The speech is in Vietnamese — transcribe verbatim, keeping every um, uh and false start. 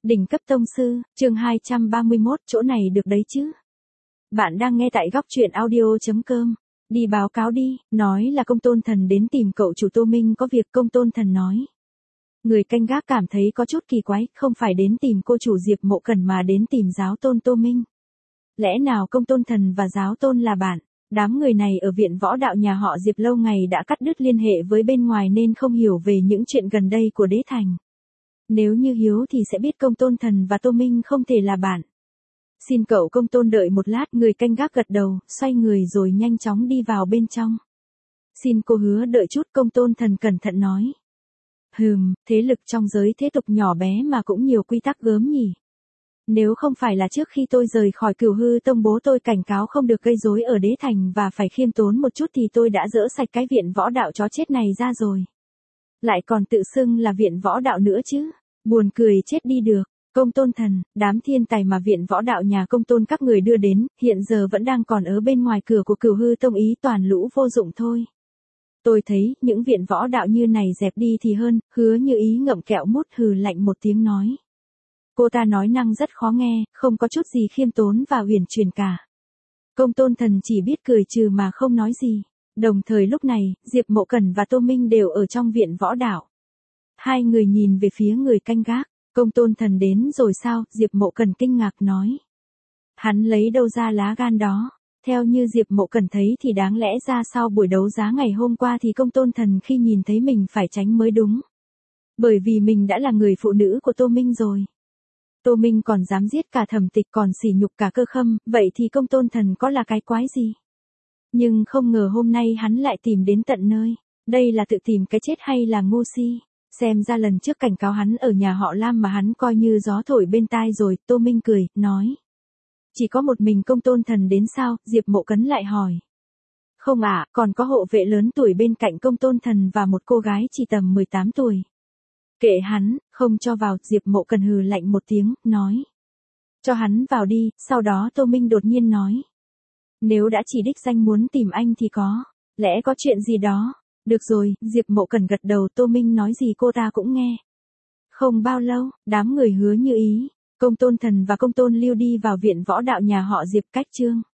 Đỉnh cấp tông sư, chương hai trăm ba mươi mốt, chỗ này được đấy chứ. Bạn đang nghe tại góc truyện audio chấm com. Đi báo cáo đi, nói là công tôn thần đến tìm cậu chủ Tô Minh có việc. Công tôn thần nói. Người canh gác cảm thấy có chút kỳ quái, không phải đến tìm cô chủ Diệp Mộ Cẩn mà đến tìm giáo tôn Tô Minh. Lẽ nào công tôn thần và giáo tôn là bạn? Đám người này ở viện võ đạo nhà họ Diệp lâu ngày đã cắt đứt liên hệ với bên ngoài nên không hiểu về những chuyện gần đây của đế thành. Nếu như hiếu thì sẽ biết công tôn thần và Tô Minh không thể là bạn. Xin cậu công tôn đợi một lát, người canh gác gật đầu, xoay người rồi nhanh chóng đi vào bên trong. Xin cô hứa đợi chút, công tôn thần cẩn thận nói. Hừm, thế lực trong giới thế tục nhỏ bé mà cũng nhiều quy tắc gớm nhỉ. Nếu không phải là trước khi tôi rời khỏi Cửu Hư Tông bố tôi cảnh cáo không được gây rối ở đế thành và phải khiêm tốn một chút thì tôi đã dỡ sạch cái viện võ đạo chó chết này ra rồi. Lại còn tự xưng là viện võ đạo nữa chứ, buồn cười chết đi được. Công tôn thần, đám thiên tài mà viện võ đạo nhà công tôn các người đưa đến, hiện giờ vẫn đang còn ở bên ngoài cửa của Cửu Hư Tông, ý toàn lũ vô dụng thôi. Tôi thấy, những viện võ đạo như này dẹp đi thì hơn. Hứa Như Ý ngậm kẹo mút hừ lạnh một tiếng nói. Cô ta nói năng rất khó nghe, không có chút gì khiêm tốn và uyển chuyển cả. Công tôn thần chỉ biết cười trừ mà không nói gì. Đồng thời lúc này, Diệp Mộ Cẩn và Tô Minh đều ở trong viện võ đạo. Hai người nhìn về phía người canh gác. Công tôn thần đến rồi sao? Diệp Mộ Cẩn kinh ngạc nói. Hắn lấy đâu ra lá gan đó? Theo như Diệp Mộ Cẩn thấy thì đáng lẽ ra sau buổi đấu giá ngày hôm qua thì công tôn thần khi nhìn thấy mình phải tránh mới đúng. Bởi vì mình đã là người phụ nữ của Tô Minh rồi. Tô Minh còn dám giết cả Thẩm Tịch, còn sỉ nhục cả Cơ Khâm, vậy thì công tôn thần có là cái quái gì? Nhưng không ngờ hôm nay hắn lại tìm đến tận nơi. Đây là tự tìm cái chết hay là ngu si? Xem ra lần trước cảnh cáo hắn ở nhà họ Lam mà hắn coi như gió thổi bên tai rồi. Tô Minh cười, nói. Chỉ có một mình công tôn thần đến sao? Diệp Mộ Cẩn lại hỏi. Không ạ, còn có hộ vệ lớn tuổi bên cạnh công tôn thần và một cô gái chỉ tầm mười tám tuổi. Kệ hắn, không cho vào. Diệp Mộ Cẩn hừ lạnh một tiếng, nói. Cho hắn vào đi. Sau đó Tô Minh đột nhiên nói. Nếu đã chỉ đích danh muốn tìm anh thì có lẽ có chuyện gì đó. Được rồi, Diệp Mộ Cẩn gật đầu. Tô Minh nói gì cô ta cũng nghe. Không bao lâu, đám người Hứa Như Ý, công tôn thần và công tôn Lưu đi vào viện võ đạo nhà họ Diệp. Cách chương